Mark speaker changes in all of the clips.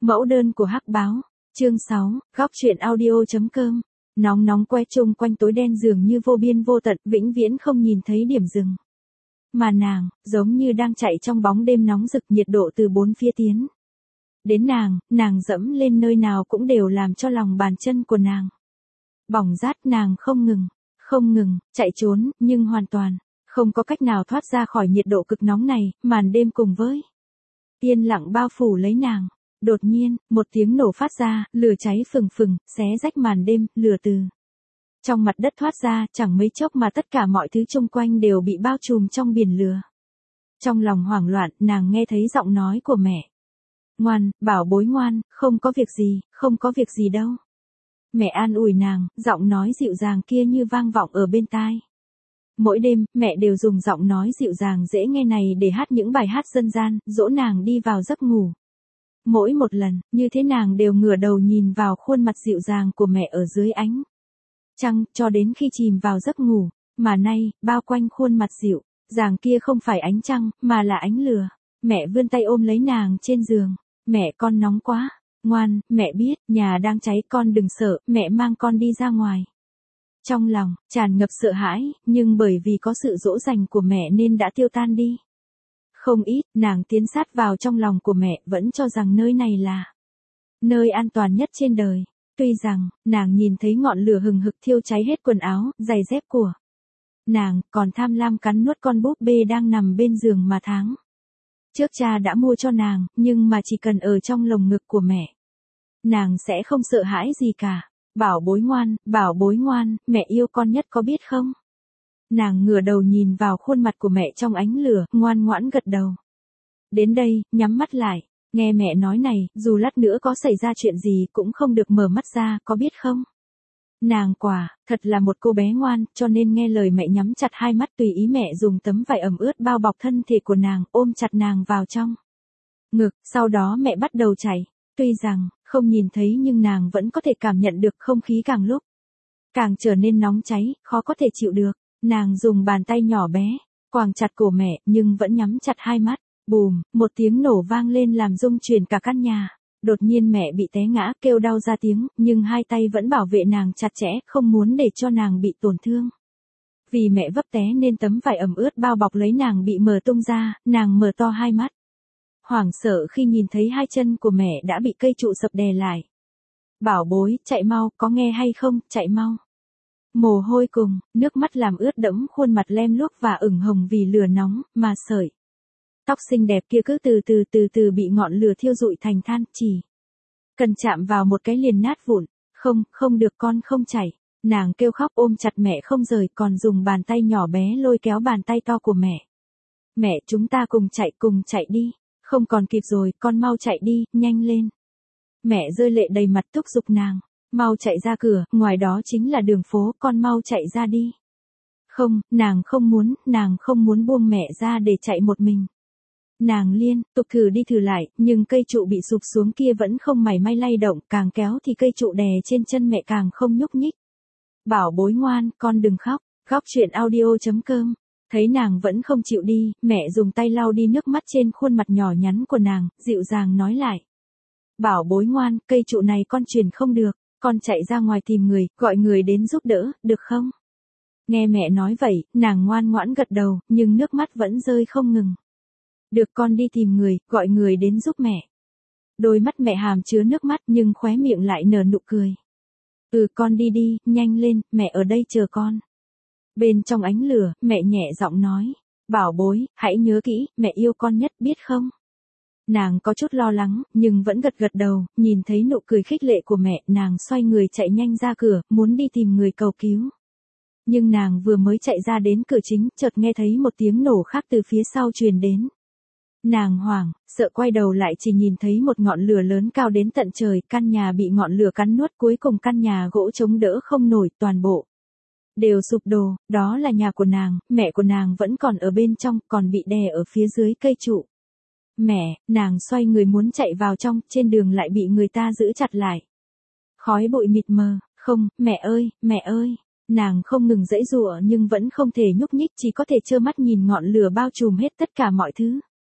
Speaker 1: Mẫu đơn của hắc báo. Chương 6, góc truyện audio.com. Nóng nóng que chung quanh tối đen dường như vô biên vô tận, vĩnh viễn không nhìn thấy điểm dừng. Mà nàng, giống như đang chạy trong bóng đêm nóng rực, nhiệt độ từ bốn phía tiến. Đến nàng dẫm lên nơi nào cũng đều làm cho lòng bàn chân của nàng bỏng rát. Nàng không ngừng, chạy trốn, nhưng hoàn toàn không có cách nào thoát ra khỏi nhiệt độ cực nóng này. Màn đêm cùng với yên lặng bao phủ lấy nàng. Đột nhiên, một tiếng nổ phát ra, lửa cháy phừng phừng, xé rách màn đêm, lửa từ trong mặt đất thoát ra, chẳng mấy chốc mà tất cả mọi thứ xung quanh đều bị bao trùm trong biển lửa. Trong lòng hoảng loạn, nàng nghe thấy giọng nói của mẹ. Ngoan, bảo bối ngoan, không có việc gì đâu. Mẹ an ủi nàng, giọng nói dịu dàng kia như vang vọng ở bên tai. Mỗi đêm, mẹ đều dùng giọng nói dịu dàng dễ nghe này để hát những bài hát dân gian, dỗ nàng đi vào giấc ngủ. Mỗi một lần, như thế nàng đều ngửa đầu nhìn vào khuôn mặt dịu dàng của mẹ ở dưới ánh trăng, cho đến khi chìm vào giấc ngủ. Mà nay, bao quanh khuôn mặt dịu dàng kia không phải ánh trăng, mà là ánh lửa. Mẹ vươn tay ôm lấy nàng trên giường. Mẹ, con nóng quá. Ngoan, mẹ biết, nhà đang cháy, con đừng sợ, mẹ mang con đi ra ngoài. Trong lòng, tràn ngập sợ hãi, nhưng bởi vì có sự dỗ dành của mẹ nên đã tiêu tan đi. Không ít, nàng tiến sát vào trong lòng của mẹ, vẫn cho rằng nơi này là nơi an toàn nhất trên đời. Tuy rằng, nàng nhìn thấy ngọn lửa hừng hực thiêu cháy hết quần áo, giày dép của nàng, còn tham lam cắn nuốt con búp bê đang nằm bên giường mà tháng trước cha đã mua cho nàng, nhưng mà chỉ cần ở trong lồng ngực của mẹ, nàng sẽ không sợ hãi gì cả. Bảo bối ngoan, mẹ yêu con nhất có biết không? Nàng ngửa đầu nhìn vào khuôn mặt của mẹ trong ánh lửa, ngoan ngoãn gật đầu. Đến đây, nhắm mắt lại, nghe mẹ nói này, dù lát nữa có xảy ra chuyện gì cũng không được mở mắt ra, có biết không? Nàng thật là một cô bé ngoan, cho nên nghe lời mẹ nhắm chặt hai mắt, tùy ý mẹ dùng tấm vải ẩm ướt bao bọc thân thể của nàng, ôm chặt nàng vào trong ngực. Sau đó mẹ bắt đầu chạy. Tuy rằng, không nhìn thấy nhưng nàng vẫn có thể cảm nhận được không khí càng lúc càng trở nên nóng cháy, khó có thể chịu được. Nàng dùng bàn tay nhỏ bé quàng chặt cổ mẹ, nhưng vẫn nhắm chặt hai mắt. Bùm, một tiếng nổ vang lên làm rung chuyển cả căn nhà. Đột nhiên mẹ bị té ngã, kêu đau ra tiếng, nhưng hai tay vẫn bảo vệ nàng chặt chẽ, không muốn để cho nàng bị tổn thương. Vì mẹ vấp té nên tấm vải ẩm ướt bao bọc lấy nàng bị mở tung ra, nàng mở to hai mắt. Hoảng sợ khi nhìn thấy hai chân của mẹ đã bị cây trụ sập đè lại. Bảo bối, chạy mau, có nghe hay không, chạy mau. Mồ hôi cùng, nước mắt làm ướt đẫm khuôn mặt lem luốc và ửng hồng vì lửa nóng, mà sợi tóc xinh đẹp kia cứ từ từ bị ngọn lửa thiêu rụi thành than, chỉ cần chạm vào một cái liền nát vụn. Không được, con không chảy. Nàng kêu khóc ôm chặt mẹ không rời, còn dùng bàn tay nhỏ bé lôi kéo bàn tay to của mẹ. Mẹ, chúng ta cùng chạy đi. Không còn kịp rồi, con mau chạy đi, nhanh lên. Mẹ rơi lệ đầy mặt thúc giục nàng. Mau chạy ra cửa, ngoài đó chính là đường phố, con mau chạy ra đi. Không, nàng không muốn buông mẹ ra để chạy một mình. Nàng liên tục thử đi thử lại, nhưng cây trụ bị sụp xuống kia vẫn không mảy may lay động, càng kéo thì cây trụ đè trên chân mẹ càng không nhúc nhích. Bảo bối ngoan, con đừng khóc. Góc truyện audio.com. Thấy nàng vẫn không chịu đi, mẹ dùng tay lau đi nước mắt trên khuôn mặt nhỏ nhắn của nàng, dịu dàng nói lại. Bảo bối ngoan, cây trụ này con chuyển không được, con chạy ra ngoài tìm người, gọi người đến giúp đỡ, được không? Nghe mẹ nói vậy, nàng ngoan ngoãn gật đầu, nhưng nước mắt vẫn rơi không ngừng. Được, con đi tìm người, gọi người đến giúp mẹ. Đôi mắt mẹ hàm chứa nước mắt nhưng khóe miệng lại nở nụ cười. Con đi đi, nhanh lên, mẹ ở đây chờ con. Bên trong ánh lửa, mẹ nhẹ giọng nói. Bảo bối, hãy nhớ kỹ, mẹ yêu con nhất biết không? Nàng có chút lo lắng, nhưng vẫn gật đầu, nhìn thấy nụ cười khích lệ của mẹ, nàng xoay người chạy nhanh ra cửa, muốn đi tìm người cầu cứu. Nhưng nàng vừa mới chạy ra đến cửa chính, chợt nghe thấy một tiếng nổ khác từ phía sau truyền đến. Nàng hoảng, sợ quay đầu lại chỉ nhìn thấy một ngọn lửa lớn cao đến tận trời, căn nhà bị ngọn lửa cắn nuốt, cuối cùng căn nhà gỗ chống đỡ không nổi, toàn bộ đều sụp đổ. Đó là nhà của nàng, mẹ của nàng vẫn còn ở bên trong, còn bị đè ở phía dưới cây trụ. Mẹ, nàng xoay người muốn chạy vào trong, trên đường lại bị người ta giữ chặt lại. Khói bụi mịt mờ, không, mẹ ơi. Nàng không ngừng giãy giụa nhưng vẫn không thể nhúc nhích, chỉ có thể trơ mắt nhìn ngọn lửa bao trùm hết tất cả mọi thứ.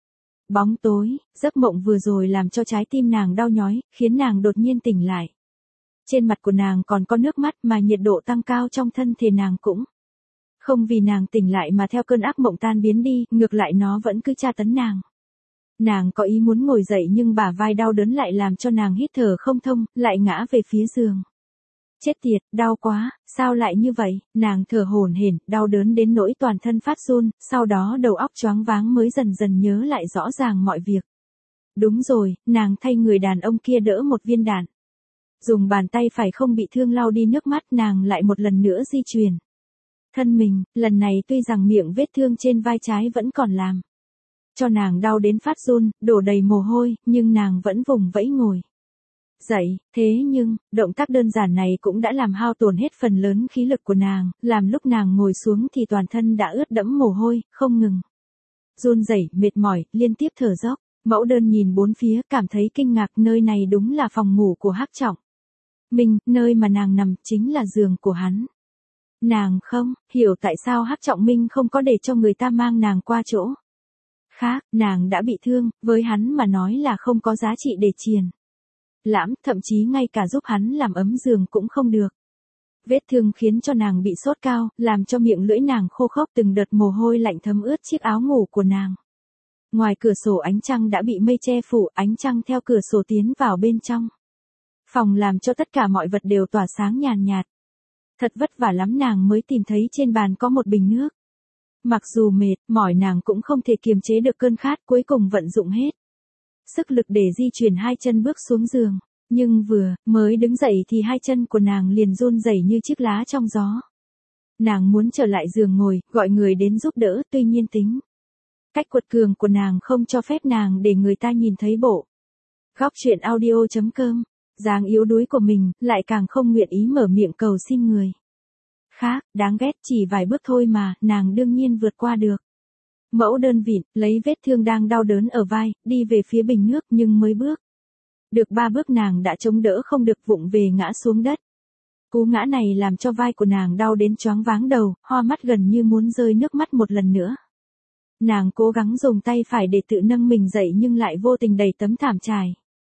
Speaker 1: Bóng tối, giấc mộng vừa rồi làm cho trái tim nàng đau nhói, khiến nàng đột nhiên tỉnh lại. Trên mặt của nàng còn có nước mắt mà nhiệt độ tăng cao trong thân thể nàng cũng không vì nàng tỉnh lại mà theo cơn ác mộng tan biến đi, ngược lại nó vẫn cứ tra tấn nàng. Nàng có ý muốn ngồi dậy nhưng bả vai đau đớn lại làm cho nàng hít thở không thông, lại ngã về phía giường. Chết tiệt, đau quá, sao lại như vậy, nàng thở hổn hển, đau đớn đến nỗi toàn thân phát run, sau đó đầu óc choáng váng mới dần dần nhớ lại rõ ràng mọi việc. Đúng rồi, nàng thay người đàn ông kia đỡ một viên đạn. Dùng bàn tay phải không bị thương lau đi nước mắt, nàng lại một lần nữa di chuyển thân mình, lần này tuy rằng miệng vết thương trên vai trái vẫn còn làm cho nàng đau đến phát run, đổ đầy mồ hôi, nhưng nàng vẫn vùng vẫy ngồi dậy, thế nhưng, động tác đơn giản này cũng đã làm hao tổn hết phần lớn khí lực của nàng, làm lúc nàng ngồi xuống thì toàn thân đã ướt đẫm mồ hôi, không ngừng run rẩy, mệt mỏi, liên tiếp thở dốc. Mẫu đơn nhìn bốn phía, cảm thấy kinh ngạc, nơi này đúng là phòng ngủ của Hắc Trọng Minh, nơi mà nàng nằm chính là giường của hắn. Nàng không hiểu tại sao Hắc Trọng Minh không có để cho người ta mang nàng qua chỗ khác, nàng đã bị thương, với hắn mà nói là không có giá trị để triền lãm, thậm chí ngay cả giúp hắn làm ấm giường cũng không được. Vết thương khiến cho nàng bị sốt cao, làm cho miệng lưỡi nàng khô khốc, từng đợt mồ hôi lạnh thấm ướt chiếc áo ngủ của nàng. Ngoài cửa sổ ánh trăng đã bị mây che phủ, ánh trăng theo cửa sổ tiến vào bên trong phòng làm cho tất cả mọi vật đều tỏa sáng nhàn nhạt. Thật vất vả lắm nàng mới tìm thấy trên bàn có một bình nước. Mặc dù mệt, mỏi nàng cũng không thể kiềm chế được cơn khát, cuối cùng vận dụng hết sức lực để di chuyển hai chân bước xuống giường. Nhưng mới đứng dậy thì hai chân của nàng liền run rẩy như chiếc lá trong gió. Nàng muốn trở lại giường ngồi, gọi người đến giúp đỡ, tuy nhiên tính cách quật cường của nàng không cho phép nàng để người ta nhìn thấy bộ góc truyện audio.com. Dáng yếu đuối của mình, lại càng không nguyện ý mở miệng cầu xin người khác, đáng ghét, chỉ vài bước thôi mà, nàng đương nhiên vượt qua được. Mẫu đơn vịn, lấy vết thương đang đau đớn ở vai, đi về phía bình nước, nhưng mới bước được 3 bước nàng đã chống đỡ không được, vụng về ngã xuống đất. Cú ngã này làm cho vai của nàng đau đến choáng váng đầu, hoa mắt gần như muốn rơi nước mắt một lần nữa. Nàng cố gắng dùng tay phải để tự nâng mình dậy nhưng lại vô tình đẩy tấm thảm trải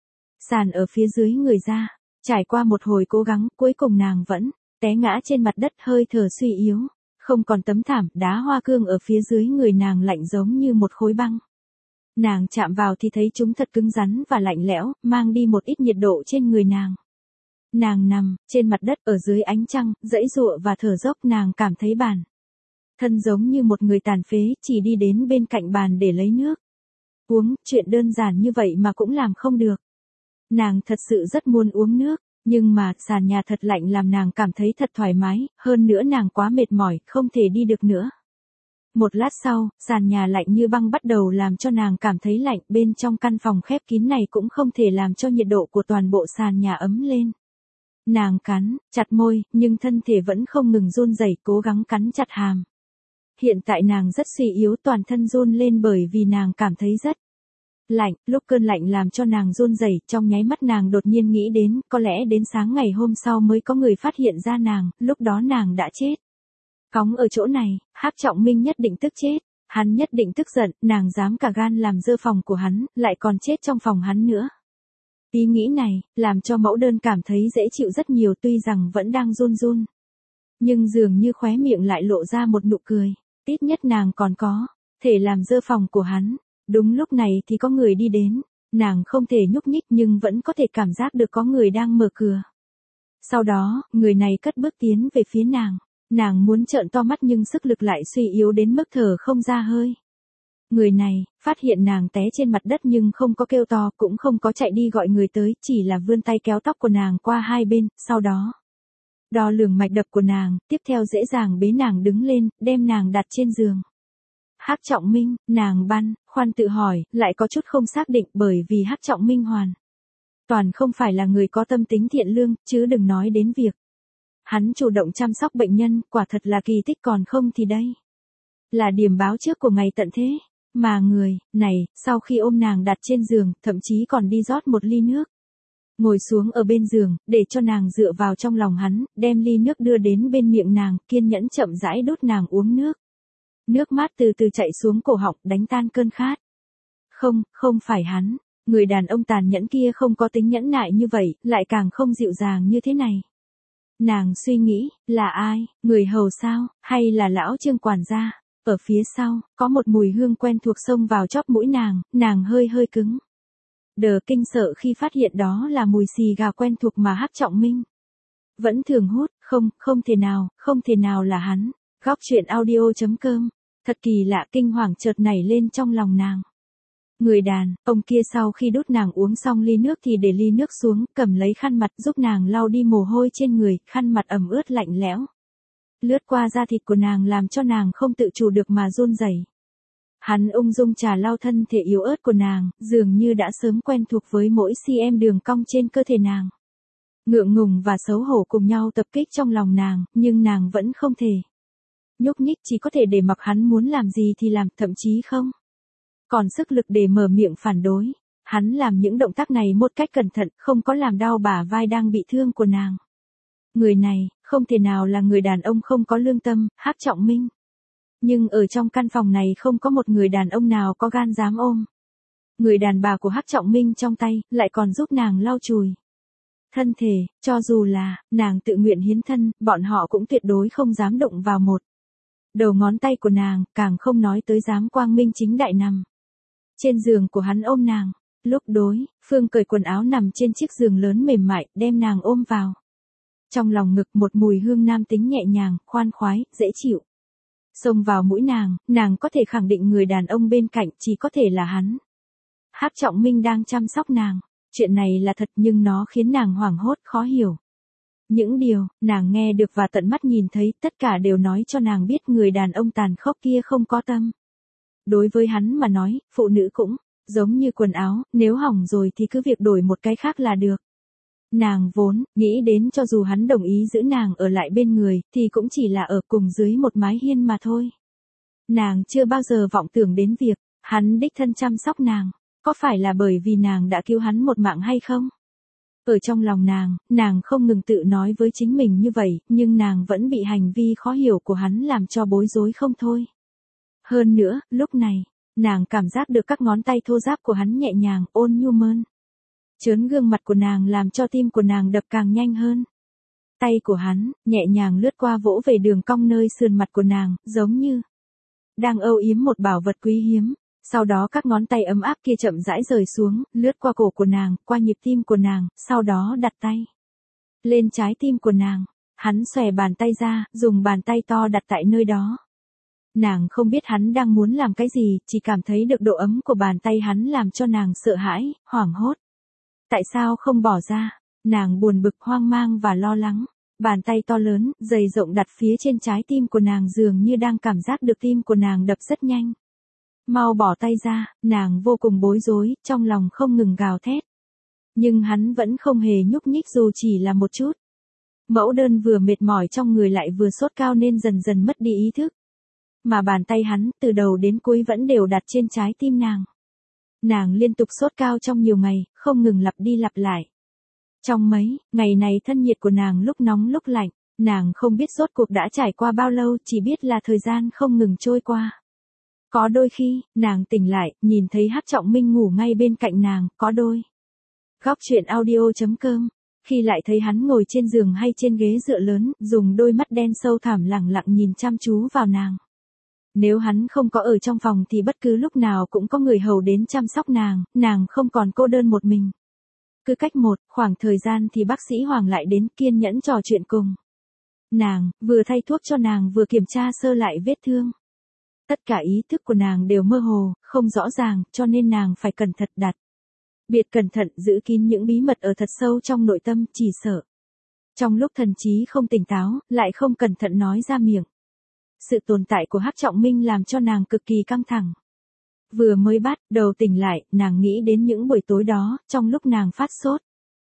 Speaker 1: sàn ở phía dưới người ra. Trải qua một hồi cố gắng, cuối cùng nàng vẫn té ngã trên mặt đất, hơi thở suy yếu. Không còn tấm thảm, đá hoa cương ở phía dưới người nàng lạnh giống như một khối băng. Nàng chạm vào thì thấy chúng thật cứng rắn và lạnh lẽo, mang đi một ít nhiệt độ trên người nàng. Nàng nằm trên mặt đất ở dưới ánh trăng, giãy giụa và thở dốc, nàng cảm thấy bản thân giống như một người tàn phế, chỉ đi đến bên cạnh bàn để lấy nước uống, chuyện đơn giản như vậy mà cũng làm không được. Nàng thật sự rất muốn uống nước, nhưng mà sàn nhà thật lạnh làm nàng cảm thấy thật thoải mái, hơn nữa nàng quá mệt mỏi, không thể đi được nữa. Một lát sau, sàn nhà lạnh như băng bắt đầu làm cho nàng cảm thấy lạnh, bên trong căn phòng khép kín này cũng không thể làm cho nhiệt độ của toàn bộ sàn nhà ấm lên. Nàng cắn chặt môi, nhưng thân thể vẫn không ngừng run rẩy, cố gắng cắn chặt hàm. Hiện tại nàng rất suy yếu, toàn thân run lên bởi vì nàng cảm thấy rất lạnh, lúc cơn lạnh làm cho nàng run rẩy, trong nháy mắt nàng đột nhiên nghĩ đến, có lẽ đến sáng ngày hôm sau mới có người phát hiện ra nàng, lúc đó nàng đã chết. Cóng ở chỗ này, Hắc Trọng Minh nhất định tức chết, hắn nhất định tức giận, nàng dám cả gan làm dơ phòng của hắn, lại còn chết trong phòng hắn nữa. Ý nghĩ này, làm cho mẫu đơn cảm thấy dễ chịu rất nhiều, tuy rằng vẫn đang run run. Nhưng dường như khóe miệng lại lộ ra một nụ cười, ít nhất nàng còn có thể làm dơ phòng của hắn. Đúng lúc này thì có người đi đến, nàng không thể nhúc nhích nhưng vẫn có thể cảm giác được có người đang mở cửa. Sau đó, người này cất bước tiến về phía nàng muốn trợn to mắt nhưng sức lực lại suy yếu đến mức thở không ra hơi. Người này, phát hiện nàng té trên mặt đất nhưng không có kêu to, cũng không có chạy đi gọi người tới, chỉ là vươn tay kéo tóc của nàng qua hai bên, sau đó đo lường mạch đập của nàng, tiếp theo dễ dàng bế nàng đứng lên, đem nàng đặt trên giường. Hắc Trọng Minh, nàng băn khoăn tự hỏi, lại có chút không xác định bởi vì Hắc Trọng Minh hoàn toàn không phải là người có tâm tính thiện lương, chứ đừng nói đến việc hắn chủ động chăm sóc bệnh nhân, quả thật là kỳ tích, còn không thì đây là điểm báo trước của ngày tận thế. Mà người này, sau khi ôm nàng đặt trên giường, thậm chí còn đi rót một ly nước. Ngồi xuống ở bên giường, để cho nàng dựa vào trong lòng hắn, đem ly nước đưa đến bên miệng nàng, kiên nhẫn chậm rãi đút nàng uống nước. Nước mát từ từ chạy xuống cổ họng, đánh tan cơn khát. Không, không phải hắn. Người đàn ông tàn nhẫn kia không có tính nhẫn nại như vậy, lại càng không dịu dàng như thế này. Nàng suy nghĩ, là ai, người hầu sao, hay là lão Trương quản gia? Ở phía sau, có một mùi hương quen thuộc xông vào chóp mũi nàng hơi hơi cứng. Đờ kinh sợ khi phát hiện đó là mùi xì gà quen thuộc mà Hắc Trọng Minh vẫn thường hút, không thể nào là hắn. Góc truyện audio.com, thật kỳ lạ, kinh hoàng chợt nảy lên trong lòng nàng. Người đàn ông kia sau khi đút nàng uống xong ly nước thì để ly nước xuống, cầm lấy khăn mặt giúp nàng lau đi mồ hôi trên người, khăn mặt ẩm ướt lạnh lẽo. Lướt qua da thịt của nàng làm cho nàng không tự chủ được mà run rẩy. Hắn ung dung trà lau thân thể yếu ớt của nàng, dường như đã sớm quen thuộc với mỗi cm đường cong trên cơ thể nàng. Ngượng ngùng và xấu hổ cùng nhau tập kích trong lòng nàng, nhưng nàng vẫn không thể nhúc nhích, chỉ có thể để mặc hắn muốn làm gì thì làm, thậm chí không còn sức lực để mở miệng phản đối. Hắn làm những động tác này một cách cẩn thận, không có làm đau bả vai đang bị thương của nàng. Người này, không thể nào là người đàn ông không có lương tâm, Hắc Trọng Minh. Nhưng ở trong căn phòng này không có một người đàn ông nào có gan dám ôm người đàn bà của Hắc Trọng Minh trong tay, lại còn giúp nàng lau chùi thân thể, cho dù là nàng tự nguyện hiến thân, bọn họ cũng tuyệt đối không dám động vào một đầu ngón tay của nàng, càng không nói tới dám quang minh chính đại nằm trên giường của hắn ôm nàng. Lúc đối phương cởi quần áo nằm trên chiếc giường lớn mềm mại, đem nàng ôm vào trong lòng ngực, một mùi hương nam tính nhẹ nhàng, khoan khoái, dễ chịu xông vào mũi nàng có thể khẳng định người đàn ông bên cạnh chỉ có thể là hắn. Hắc Trọng Minh đang chăm sóc nàng. Chuyện này là thật nhưng nó khiến nàng hoảng hốt, khó hiểu. Những điều nàng nghe được và tận mắt nhìn thấy, tất cả đều nói cho nàng biết người đàn ông tàn khốc kia không có tâm. Đối với hắn mà nói, phụ nữ cũng giống như quần áo, nếu hỏng rồi thì cứ việc đổi một cái khác là được. Nàng vốn nghĩ đến cho dù hắn đồng ý giữ nàng ở lại bên người, thì cũng chỉ là ở cùng dưới một mái hiên mà thôi. Nàng chưa bao giờ vọng tưởng đến việc hắn đích thân chăm sóc nàng. Có phải là bởi vì nàng đã cứu hắn một mạng hay không? Ở trong lòng nàng không ngừng tự nói với chính mình như vậy, nhưng nàng vẫn bị hành vi khó hiểu của hắn làm cho bối rối không thôi. Hơn nữa, lúc này, nàng cảm giác được các ngón tay thô ráp của hắn nhẹ nhàng, ôn nhu mơn trớn gương mặt của nàng làm cho tim của nàng đập càng nhanh hơn. Tay của hắn, nhẹ nhàng lướt qua vỗ về đường cong nơi sườn mặt của nàng, giống như đang âu yếm một bảo vật quý hiếm. Sau đó các ngón tay ấm áp kia chậm rãi rời xuống, lướt qua cổ của nàng, qua nhịp tim của nàng, sau đó đặt tay lên trái tim của nàng. Hắn xòe bàn tay ra, dùng bàn tay to đặt tại nơi đó. Nàng không biết hắn đang muốn làm cái gì, chỉ cảm thấy được độ ấm của bàn tay hắn làm cho nàng sợ hãi, hoảng hốt. Tại sao không bỏ ra? Nàng buồn bực, hoang mang và lo lắng. Bàn tay to lớn, dày rộng đặt phía trên trái tim của nàng dường như đang cảm giác được tim của nàng đập rất nhanh. Mau bỏ tay ra, nàng vô cùng bối rối, trong lòng không ngừng gào thét. Nhưng hắn vẫn không hề nhúc nhích dù chỉ là một chút. Mẫu đơn vừa mệt mỏi trong người lại vừa sốt cao nên dần dần mất đi ý thức. Mà bàn tay hắn, từ đầu đến cuối vẫn đều đặt trên trái tim nàng. Nàng liên tục sốt cao trong nhiều ngày, không ngừng lặp đi lặp lại. Trong mấy ngày này thân nhiệt của nàng lúc nóng lúc lạnh, nàng không biết rốt cuộc đã trải qua bao lâu, chỉ biết là thời gian không ngừng trôi qua. Có đôi khi, nàng tỉnh lại, nhìn thấy Hắc Trọng Minh ngủ ngay bên cạnh nàng, có đôi. Góc truyện audio.com, khi lại thấy hắn ngồi trên giường hay trên ghế dựa lớn, dùng đôi mắt đen sâu thẳm lẳng lặng nhìn chăm chú vào nàng. Nếu hắn không có ở trong phòng thì bất cứ lúc nào cũng có người hầu đến chăm sóc nàng không còn cô đơn một mình. Cứ cách một khoảng thời gian thì bác sĩ Hoàng lại đến kiên nhẫn trò chuyện cùng nàng, vừa thay thuốc cho nàng vừa kiểm tra sơ lại vết thương. Tất cả ý thức của nàng đều mơ hồ, không rõ ràng, cho nên nàng phải cẩn thận biệt cẩn thận giữ kín những bí mật ở thật sâu trong nội tâm, chỉ sợ. Trong lúc thần trí không tỉnh táo, lại không cẩn thận nói ra miệng. Sự tồn tại của Hắc Trọng Minh làm cho nàng cực kỳ căng thẳng. Vừa mới bắt đầu tỉnh lại, nàng nghĩ đến những buổi tối đó, trong lúc nàng phát sốt.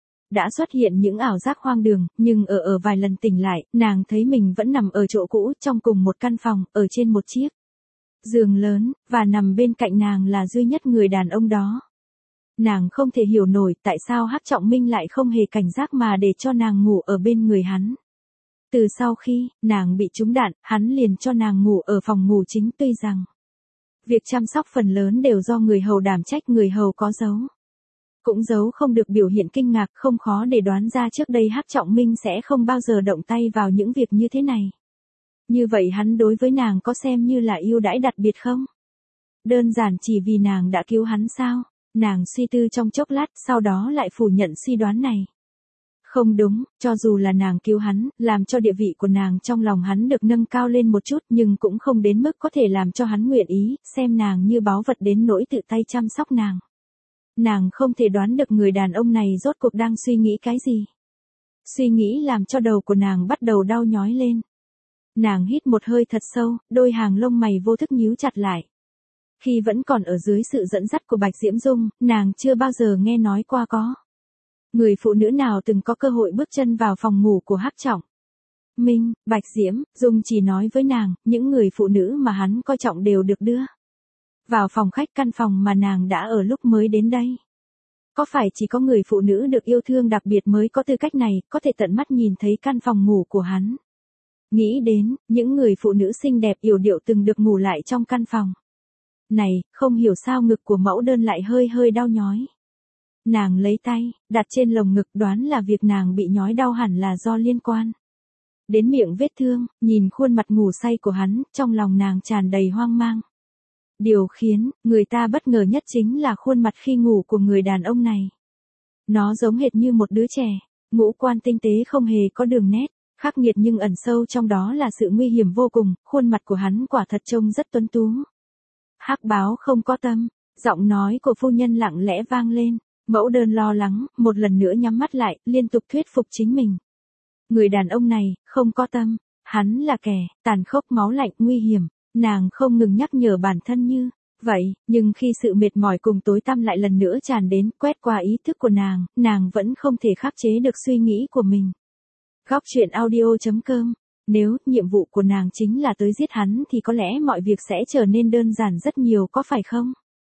Speaker 1: Đã xuất hiện những ảo giác hoang đường, nhưng ở vài lần tỉnh lại, nàng thấy mình vẫn nằm ở chỗ cũ, trong cùng một căn phòng, ở trên một chiếc giường lớn, và nằm bên cạnh nàng là duy nhất người đàn ông đó. Nàng không thể hiểu nổi tại sao Hắc Trọng Minh lại không hề cảnh giác mà để cho nàng ngủ ở bên người hắn. Từ sau khi nàng bị trúng đạn, hắn liền cho nàng ngủ ở phòng ngủ chính, tuy rằng Việc chăm sóc phần lớn đều do người hầu đảm trách, người hầu có giấu. Cũng giấu không được biểu hiện kinh ngạc, không khó để đoán ra trước đây Hắc Trọng Minh sẽ không bao giờ động tay vào những việc như thế này. Như vậy hắn đối với nàng có xem như là ưu đãi đặc biệt không? Đơn giản chỉ vì nàng đã cứu hắn sao? Nàng suy tư trong chốc lát, sau đó lại phủ nhận suy đoán này. Không đúng, cho dù là nàng cứu hắn, làm cho địa vị của nàng trong lòng hắn được nâng cao lên một chút, nhưng cũng không đến mức có thể làm cho hắn nguyện ý, xem nàng như báu vật đến nỗi tự tay chăm sóc nàng. Nàng không thể đoán được người đàn ông này rốt cuộc đang suy nghĩ cái gì. Suy nghĩ làm cho đầu của nàng bắt đầu đau nhói lên. Nàng hít một hơi thật sâu, đôi hàng lông mày vô thức nhíu chặt lại. Khi vẫn còn ở dưới sự dẫn dắt của Bạch Diễm Dung, nàng chưa bao giờ nghe nói qua có người phụ nữ nào từng có cơ hội bước chân vào phòng ngủ của Hắc Trọng Minh. Bạch Diễm Dung chỉ nói với nàng, những người phụ nữ mà hắn coi trọng đều được đưa vào phòng khách, căn phòng mà nàng đã ở lúc mới đến đây. Có phải chỉ có người phụ nữ được yêu thương đặc biệt mới có tư cách này, có thể tận mắt nhìn thấy căn phòng ngủ của hắn. Nghĩ đến, những người phụ nữ xinh đẹp yểu điệu từng được ngủ lại trong căn phòng này, không hiểu sao ngực của Mẫu Đơn lại hơi hơi đau nhói. Nàng lấy tay, đặt trên lồng ngực, đoán là việc nàng bị nhói đau hẳn là do liên quan đến miệng vết thương, nhìn khuôn mặt ngủ say của hắn, trong lòng nàng tràn đầy hoang mang. Điều khiến người ta bất ngờ nhất chính là khuôn mặt khi ngủ của người đàn ông này. Nó giống hệt như một đứa trẻ, ngũ quan tinh tế không hề có đường nét, khắc nghiệt nhưng ẩn sâu trong đó là sự nguy hiểm vô cùng, khuôn mặt của hắn quả thật trông rất tuấn tú. Hắc báo không có tâm, giọng nói của phu nhân lặng lẽ vang lên. Mẫu Đơn lo lắng, một lần nữa nhắm mắt lại, liên tục thuyết phục chính mình. Người đàn ông này, không có tâm, hắn là kẻ, tàn khốc, máu lạnh, nguy hiểm, nàng không ngừng nhắc nhở bản thân như vậy, nhưng khi sự mệt mỏi cùng tối tăm lại lần nữa tràn đến, quét qua ý thức của nàng vẫn không thể khắc chế được suy nghĩ của mình. Góc truyện audio.com. Nếu nhiệm vụ của nàng chính là tới giết hắn thì có lẽ mọi việc sẽ trở nên đơn giản rất nhiều, có phải không?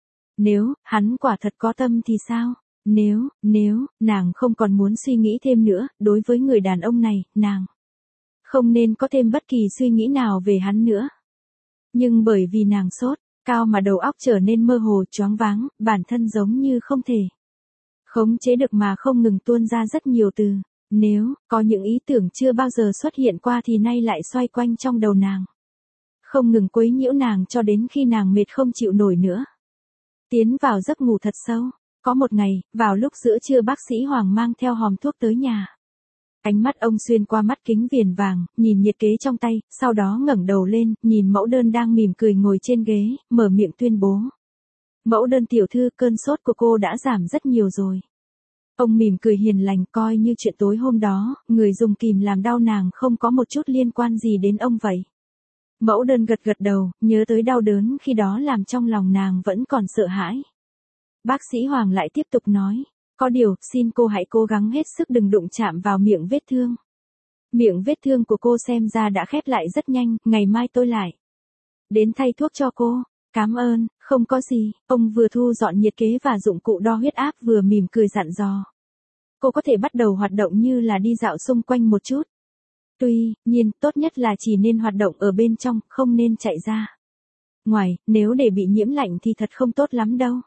Speaker 1: Nếu hắn quả thật có tâm thì sao? Nếu, nàng không còn muốn suy nghĩ thêm nữa, đối với người đàn ông này, nàng không nên có thêm bất kỳ suy nghĩ nào về hắn nữa. Nhưng bởi vì nàng sốt cao mà đầu óc trở nên mơ hồ, choáng váng, bản thân giống như không thể khống chế được mà không ngừng tuôn ra rất nhiều từ. Nếu có những ý tưởng chưa bao giờ xuất hiện qua thì nay lại xoay quanh trong đầu nàng, không ngừng quấy nhiễu nàng cho đến khi nàng mệt không chịu nổi nữa. Tiến vào giấc ngủ thật sâu. Có một ngày, vào lúc giữa trưa, bác sĩ Hoàng mang theo hòm thuốc tới nhà. Ánh mắt ông xuyên qua mắt kính viền vàng, nhìn nhiệt kế trong tay, sau đó ngẩng đầu lên, nhìn Mẫu Đơn đang mỉm cười ngồi trên ghế, mở miệng tuyên bố. Mẫu Đơn tiểu thư, cơn sốt của cô đã giảm rất nhiều rồi. Ông mỉm cười hiền lành, coi như chuyện tối hôm đó, người dùng kìm làm đau nàng không có một chút liên quan gì đến ông vậy. Mẫu Đơn gật gật đầu, nhớ tới đau đớn khi đó làm trong lòng nàng vẫn còn sợ hãi. Bác sĩ Hoàng lại tiếp tục nói, có điều, xin cô hãy cố gắng hết sức đừng đụng chạm vào miệng vết thương. Miệng vết thương của cô xem ra đã khép lại rất nhanh, ngày mai tôi lại đến thay thuốc cho cô. Cảm ơn, không có gì. Ông vừa thu dọn nhiệt kế và dụng cụ đo huyết áp vừa mỉm cười dặn dò. Cô có thể bắt đầu hoạt động như là đi dạo xung quanh một chút. Tuy nhiên, tốt nhất là chỉ nên hoạt động ở bên trong, không nên chạy ra ngoài, nếu để bị nhiễm lạnh thì thật không tốt lắm đâu.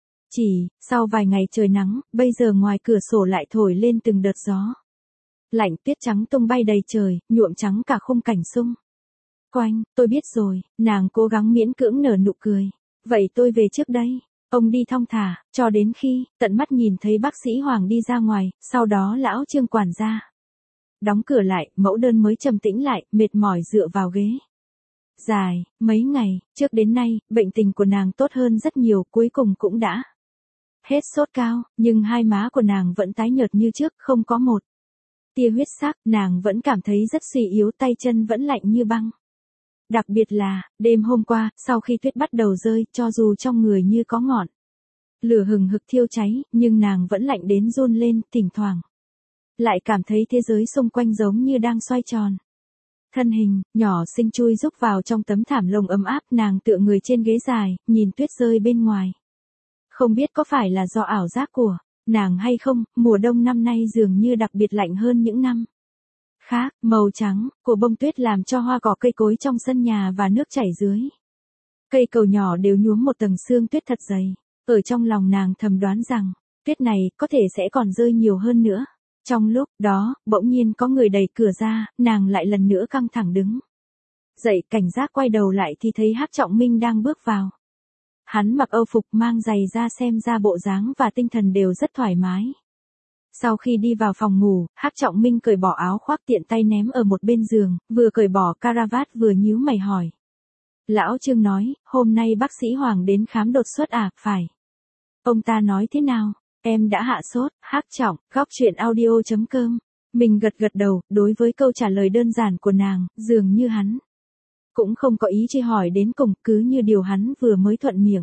Speaker 1: Sau vài ngày trời nắng, bây giờ ngoài cửa sổ lại thổi lên từng đợt gió lạnh, tuyết trắng tung bay đầy trời, nhuộm trắng cả khung cảnh xung quanh. Tôi biết rồi, nàng cố gắng miễn cưỡng nở nụ cười. Vậy tôi về trước đây. Ông đi thong thả, cho đến khi tận mắt nhìn thấy bác sĩ Hoàng đi ra ngoài, sau đó lão Trương quản gia đóng cửa lại, Mẫu Đơn mới trầm tĩnh lại, mệt mỏi dựa vào ghế. Dài, mấy ngày, trước đến nay, bệnh tình của nàng tốt hơn rất nhiều, cuối cùng cũng đã hết sốt cao, nhưng hai má của nàng vẫn tái nhợt như trước, không có một tia huyết sắc, nàng vẫn cảm thấy rất suy yếu, tay chân vẫn lạnh như băng. Đặc biệt là, đêm hôm qua, sau khi tuyết bắt đầu rơi, cho dù trong người như có ngọn lửa hừng hực thiêu cháy, nhưng nàng vẫn lạnh đến run lên, thỉnh thoảng lại cảm thấy thế giới xung quanh giống như đang xoay tròn. Thân hình nhỏ xinh chui rúc vào trong tấm thảm lông ấm áp, nàng tựa người trên ghế dài, nhìn tuyết rơi bên ngoài. Không biết có phải là do ảo giác của nàng hay không, mùa đông năm nay dường như đặc biệt lạnh hơn những năm khác. Màu trắng của bông tuyết làm cho hoa cỏ cây cối trong sân nhà và nước chảy dưới Cây cầu nhỏ đều nhuốm một tầng sương tuyết thật dày. Ở trong lòng nàng thầm đoán rằng, tuyết này có thể sẽ còn rơi nhiều hơn nữa. Trong lúc đó, bỗng nhiên có người đẩy cửa ra, nàng lại lần nữa căng thẳng đứng dậy, cảnh giác quay đầu lại thì thấy Hắc Trọng Minh đang bước vào. Hắn mặc âu phục, mang giày da, xem ra bộ dáng và tinh thần đều rất thoải mái. Sau khi đi vào phòng ngủ, Hắc Trọng Minh cởi bỏ áo khoác tiện tay ném ở một bên giường, vừa cởi bỏ caravat vừa nhíu mày hỏi. Lão Trương nói, hôm nay bác sĩ Hoàng đến khám đột xuất à, phải. Ông ta nói thế nào? Em đã hạ sốt. Hắc Trọng, góc chuyện audio.com. Mình gật gật đầu, đối với câu trả lời đơn giản của nàng, dường như hắn cũng không có ý truy hỏi đến cùng, cứ như điều hắn vừa mới thuận miệng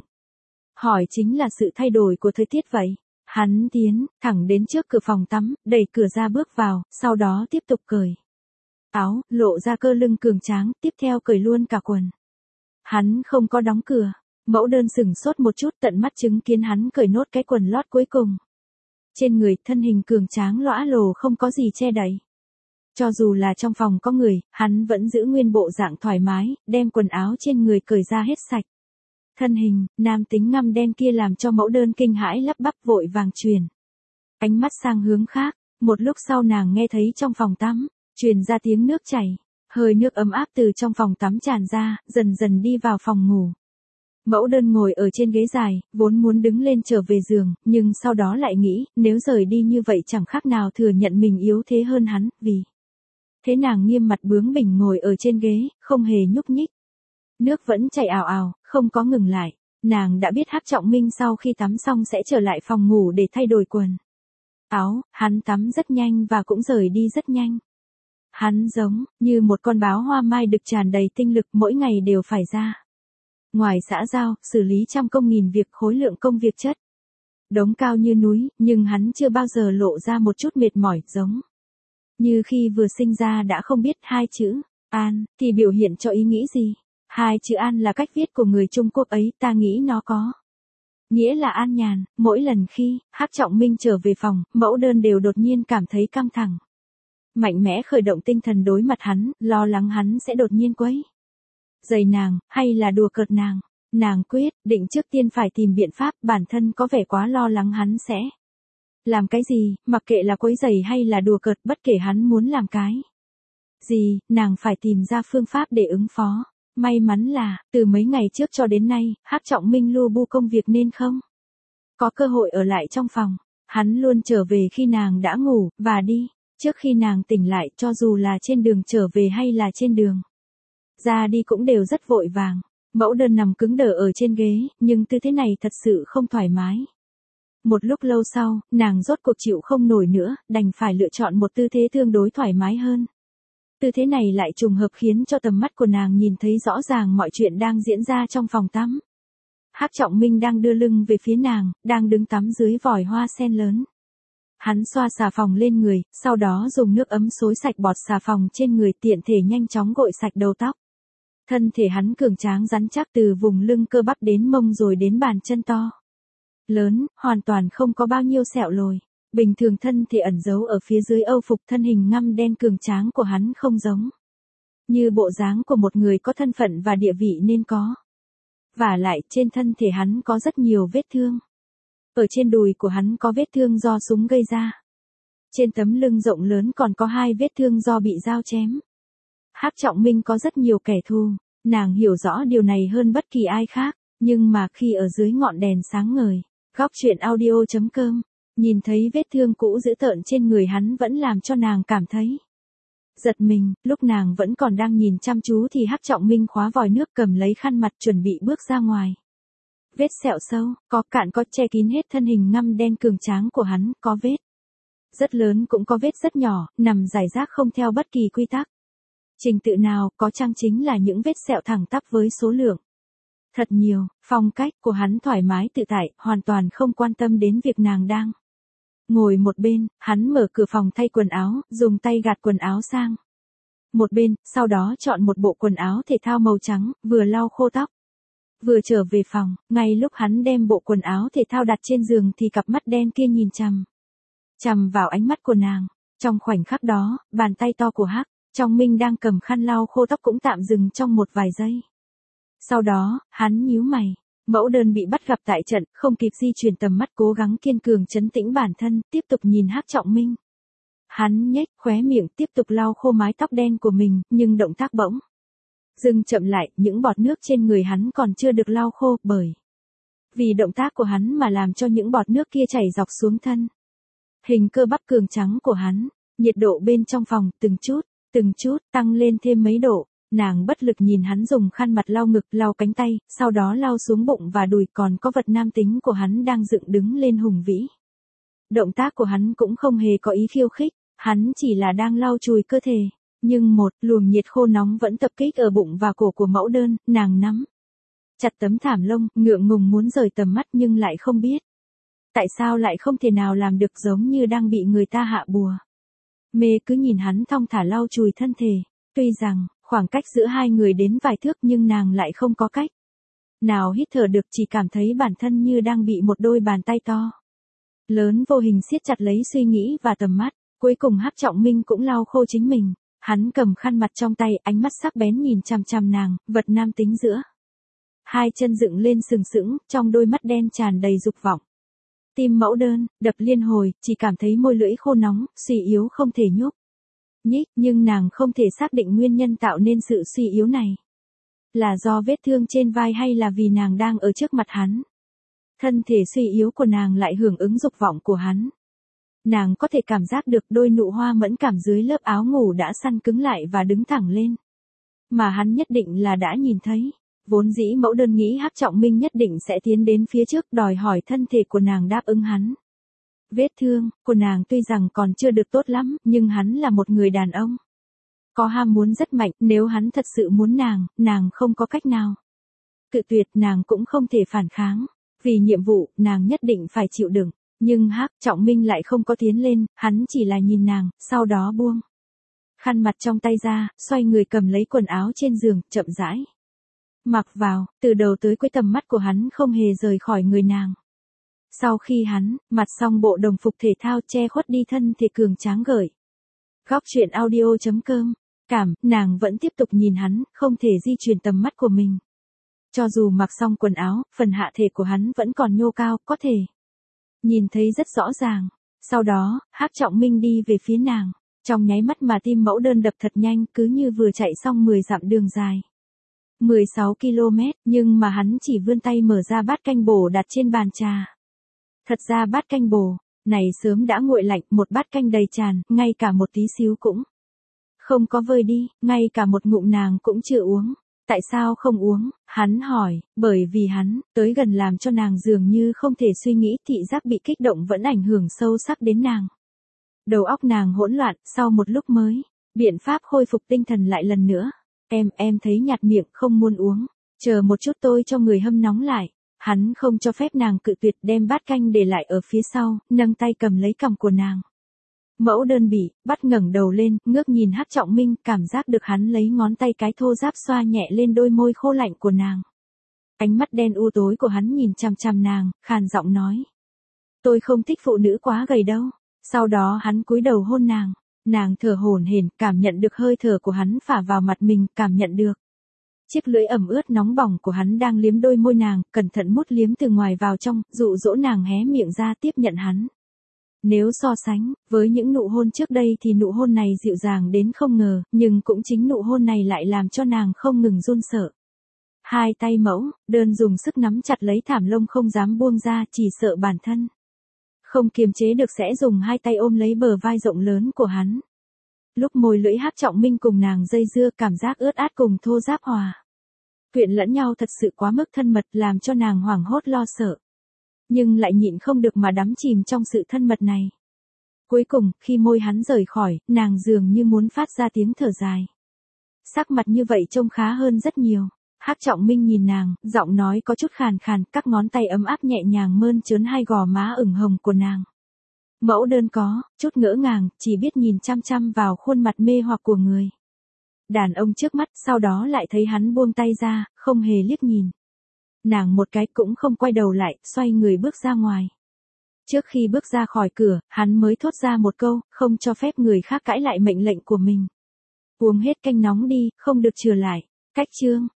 Speaker 1: hỏi chính là sự thay đổi của thời tiết vậy. Hắn tiến thẳng đến trước cửa phòng tắm, đẩy cửa ra bước vào, sau đó tiếp tục cởi áo, lộ ra cơ lưng cường tráng, tiếp theo cởi luôn cả quần. Hắn không có đóng cửa. Mẫu đơn sửng sốt một chút, tận mắt chứng kiến hắn cởi nốt cái quần lót cuối cùng. Trên người, thân hình cường tráng lõa lồ không có gì che đậy. Cho dù là trong phòng có người, hắn vẫn giữ nguyên bộ dạng thoải mái, đem quần áo trên người cởi ra hết sạch. Thân hình, nam tính ngăm đen kia làm cho mẫu đơn kinh hãi lắp bắp, vội vàng truyền ánh mắt sang hướng khác. Một lúc sau nàng nghe thấy trong phòng tắm truyền ra tiếng nước chảy, hơi nước ấm áp từ trong phòng tắm tràn ra, dần dần đi vào phòng ngủ. Mẫu đơn ngồi ở trên ghế dài, vốn muốn đứng lên trở về giường, nhưng sau đó lại nghĩ, nếu rời đi như vậy chẳng khác nào thừa nhận mình yếu thế hơn hắn, vì thế nàng nghiêm mặt bướng bỉnh ngồi ở trên ghế, không hề nhúc nhích. Nước vẫn chảy ào ào, không có ngừng lại. Nàng đã biết Hắc Trọng Minh sau khi tắm xong sẽ trở lại phòng ngủ để thay đổi quần áo, hắn tắm rất nhanh và cũng rời đi rất nhanh. Hắn giống như một con báo hoa mai đực tràn đầy tinh lực, mỗi ngày đều phải ra ngoài xã giao, xử lý trăm công nghìn việc, khối lượng công việc chất đống cao như núi, nhưng hắn chưa bao giờ lộ ra một chút mệt mỏi, giống như khi vừa sinh ra đã không biết hai chữ an thì biểu hiện cho ý nghĩ gì. Hai chữ an là cách viết của người Trung Quốc ấy, ta nghĩ nó có nghĩa là an nhàn. Mỗi lần khi Hắc Trọng Minh trở về phòng, mẫu đơn đều đột nhiên cảm thấy căng thẳng, mạnh mẽ khởi động tinh thần đối mặt hắn, lo lắng hắn sẽ đột nhiên quấy rầy nàng, hay là đùa cợt nàng. Nàng quyết định trước tiên phải tìm biện pháp, bản thân có vẻ quá lo lắng hắn sẽ làm cái gì, mặc kệ là quấy rầy hay là đùa cợt, bất kể hắn muốn làm cái gì, nàng phải tìm ra phương pháp để ứng phó. May mắn là, từ mấy ngày trước cho đến nay, Hắc Trọng Minh lu bu công việc nên không có cơ hội ở lại trong phòng. Hắn luôn trở về khi nàng đã ngủ, và đi trước khi nàng tỉnh lại, cho dù là trên đường trở về hay là trên đường ra đi cũng đều rất vội vàng. Mẫu đơn nằm cứng đờ ở trên ghế, nhưng tư thế này thật sự không thoải mái. Một lúc lâu sau, nàng rốt cuộc chịu không nổi nữa, đành phải lựa chọn một tư thế tương đối thoải mái hơn. Tư thế này lại trùng hợp khiến cho tầm mắt của nàng nhìn thấy rõ ràng mọi chuyện đang diễn ra trong phòng tắm. Hắc Trọng Minh đang đưa lưng về phía nàng, đang đứng tắm dưới vòi hoa sen lớn. Hắn xoa xà phòng lên người, sau đó dùng nước ấm xối sạch bọt xà phòng trên người, tiện thể nhanh chóng gội sạch đầu tóc. Thân thể hắn cường tráng rắn chắc từ vùng lưng cơ bắp đến mông rồi đến bàn chân to lớn, hoàn toàn không có bao nhiêu sẹo lồi. Bình thường thân thể ẩn giấu ở phía dưới âu phục, thân hình ngăm đen cường tráng của hắn không giống như bộ dáng của một người có thân phận và địa vị nên có. Vả lại, trên thân thể hắn có rất nhiều vết thương. Ở trên đùi của hắn có vết thương do súng gây ra. Trên tấm lưng rộng lớn còn có 2 vết thương do bị dao chém. Hắc Trọng Minh có rất nhiều kẻ thù, nàng hiểu rõ điều này hơn bất kỳ ai khác, nhưng mà khi ở dưới ngọn đèn sáng ngời, góc chuyện audio.com, nhìn thấy vết thương cũ dữ tợn trên người hắn vẫn làm cho nàng cảm thấy giật mình. Lúc nàng vẫn còn đang nhìn chăm chú thì Hắc Trọng Minh khóa vòi nước, cầm lấy khăn mặt chuẩn bị bước ra ngoài. Vết sẹo sâu, có cạn có che kín hết thân hình ngăm đen cường tráng của hắn, có vết rất lớn cũng có vết rất nhỏ, nằm rải rác không theo bất kỳ quy tắc trình tự nào, có chăng chính là những vết sẹo thẳng tắp với số lượng thật nhiều. Phong cách của hắn thoải mái tự tại, hoàn toàn không quan tâm đến việc nàng đang ngồi một bên. Hắn mở cửa phòng thay quần áo, dùng tay gạt quần áo sang một bên, sau đó chọn một bộ quần áo thể thao màu trắng, vừa lau khô tóc vừa trở về phòng. Ngay lúc hắn đem bộ quần áo thể thao đặt trên giường thì cặp mắt đen kia nhìn chằm chằm vào ánh mắt của nàng. Trong khoảnh khắc đó, bàn tay to của Hắc Trọng Minh đang cầm khăn lau khô tóc cũng tạm dừng trong một vài giây. Sau đó, hắn nhíu mày. Mẫu đơn bị bắt gặp tại trận, không kịp di chuyển tầm mắt cố gắng kiên cường trấn tĩnh bản thân, tiếp tục nhìn Hắc Trọng Minh. Hắn nhếch khóe miệng tiếp tục lau khô mái tóc đen của mình, nhưng động tác bỗng dừng chậm lại, những bọt nước trên người hắn còn chưa được lau khô, bởi vì động tác của hắn mà làm cho những bọt nước kia chảy dọc xuống thân. Hình cơ bắp cường trắng của hắn, nhiệt độ bên trong phòng từng chút tăng lên thêm mấy độ. Nàng bất lực nhìn hắn dùng khăn mặt lau ngực, lau cánh tay, sau đó lau xuống bụng và đùi, còn có vật nam tính của hắn đang dựng đứng lên hùng vĩ. Động tác của hắn cũng không hề có ý khiêu khích, hắn chỉ là đang lau chùi cơ thể. Nhưng một luồng nhiệt khô nóng vẫn tập kích ở bụng và cổ của mẫu đơn, nàng nắm chặt tấm thảm lông, ngượng ngùng muốn rời tầm mắt nhưng lại không biết tại sao lại không thể nào làm được, giống như đang bị người ta hạ bùa. Mê cứ nhìn hắn thong thả lau chùi thân thể, tuy rằng khoảng cách giữa hai người đến vài thước nhưng nàng lại không có cách nào hít thở được, chỉ cảm thấy bản thân như đang bị một đôi bàn tay to lớn vô hình siết chặt lấy suy nghĩ và tầm mắt. Cuối cùng Hắc Trọng Minh cũng lau khô chính mình, hắn cầm khăn mặt trong tay, ánh mắt sắc bén nhìn chằm chằm nàng, vật nam tính giữa hai chân dựng lên sừng sững, trong đôi mắt đen tràn đầy dục vọng. Tim mẫu đơn đập liên hồi, chỉ cảm thấy môi lưỡi khô nóng, suy yếu không thể nhúc nhích, nhưng nàng không thể xác định nguyên nhân tạo nên sự suy yếu này. Là do vết thương trên vai hay là vì nàng đang ở trước mặt hắn? Thân thể suy yếu của nàng lại hưởng ứng dục vọng của hắn. Nàng có thể cảm giác được đôi nụ hoa mẫn cảm dưới lớp áo ngủ đã săn cứng lại và đứng thẳng lên. Mà hắn nhất định là đã nhìn thấy. Vốn dĩ mẫu đơn nghĩ Hắc Trọng Minh nhất định sẽ tiến đến phía trước đòi hỏi thân thể của nàng đáp ứng hắn. Vết thương của nàng tuy rằng còn chưa được tốt lắm, nhưng hắn là một người đàn ông. Có ham muốn rất mạnh, nếu hắn thật sự muốn nàng không có cách nào cự tuyệt, nàng cũng không thể phản kháng. Vì nhiệm vụ, nàng nhất định phải chịu đựng. Nhưng Hắc Trọng Minh lại không có tiến lên, hắn chỉ là nhìn nàng, sau đó buông khăn mặt trong tay ra, xoay người cầm lấy quần áo trên giường, chậm rãi mặc vào, từ đầu tới cuối tầm mắt của hắn không hề rời khỏi người nàng. Sau khi hắn mặc xong bộ đồng phục thể thao che khuất đi thân thể cường tráng gợi góc truyện audio.com, nàng vẫn tiếp tục nhìn hắn, không thể di chuyển tầm mắt của mình. Cho dù mặc xong quần áo, phần hạ thể của hắn vẫn còn nhô cao, có thể nhìn thấy rất rõ ràng. Sau đó, Hắc Trọng Minh đi về phía nàng. Trong nháy mắt mà tim mẫu đơn đập thật nhanh, cứ như vừa chạy xong 10 dặm đường dài. 16 km, nhưng mà hắn chỉ vươn tay mở ra bát canh bổ đặt trên bàn trà. Thật ra bát canh bổ này sớm đã nguội lạnh, một bát canh đầy tràn, ngay cả một tí xíu cũng không có vơi đi, ngay cả một ngụm nàng cũng chưa uống. Tại sao không uống? Hắn hỏi, bởi vì hắn tới gần làm cho nàng dường như không thể suy nghĩ, thị giác bị kích động vẫn ảnh hưởng sâu sắc đến nàng. Đầu óc nàng hỗn loạn, sau một lúc mới biện pháp khôi phục tinh thần lại lần nữa. Em thấy nhạt miệng, không muốn uống. Chờ một chút, tôi cho người hâm nóng lại. Hắn không cho phép nàng cự tuyệt, đem bát canh để lại ở phía sau, nâng tay cầm lấy cằm của nàng. Mẫu đơn bị bắt ngẩng đầu lên, ngước nhìn Hắc Trọng Minh, cảm giác được hắn lấy ngón tay cái thô ráp xoa nhẹ lên đôi môi khô lạnh của nàng. Ánh mắt đen u tối của hắn nhìn chằm chằm nàng, khàn giọng nói. Tôi không thích phụ nữ quá gầy đâu. Sau đó hắn cúi đầu hôn nàng. Nàng thở hổn hển, cảm nhận được hơi thở của hắn phả vào mặt mình, cảm nhận được chiếc lưỡi ẩm ướt nóng bỏng của hắn đang liếm đôi môi nàng, cẩn thận mút liếm từ ngoài vào trong, dụ dỗ nàng hé miệng ra tiếp nhận hắn. Nếu so sánh với những nụ hôn trước đây thì nụ hôn này dịu dàng đến không ngờ, nhưng cũng chính nụ hôn này lại làm cho nàng không ngừng run sợ. Hai tay mẫu đơn dùng sức nắm chặt lấy thảm lông không dám buông ra, chỉ sợ bản thân không kiềm chế được sẽ dùng hai tay ôm lấy bờ vai rộng lớn của hắn. Lúc môi lưỡi Hắc Trọng Minh cùng nàng dây dưa, cảm giác ướt át cùng thô ráp hòa quyện lẫn nhau thật sự quá mức thân mật, làm cho nàng hoảng hốt lo sợ. Nhưng lại nhịn không được mà đắm chìm trong sự thân mật này. Cuối cùng, khi môi hắn rời khỏi, nàng dường như muốn phát ra tiếng thở dài. Sắc mặt như vậy trông khá hơn rất nhiều. Hắc Trọng Minh nhìn nàng, giọng nói có chút khàn khàn, các ngón tay ấm áp nhẹ nhàng mơn trớn hai gò má ửng hồng của nàng. Mẫu đơn có chút ngỡ ngàng, chỉ biết nhìn chăm chăm vào khuôn mặt mê hoặc của người đàn ông trước mắt, sau đó lại thấy hắn buông tay ra, không hề liếc nhìn nàng một cái, cũng không quay đầu lại, xoay người bước ra ngoài. Trước khi bước ra khỏi cửa, hắn mới thốt ra một câu, không cho phép người khác cãi lại mệnh lệnh của mình. Uống hết canh nóng đi, không được chừa lại. Cách chương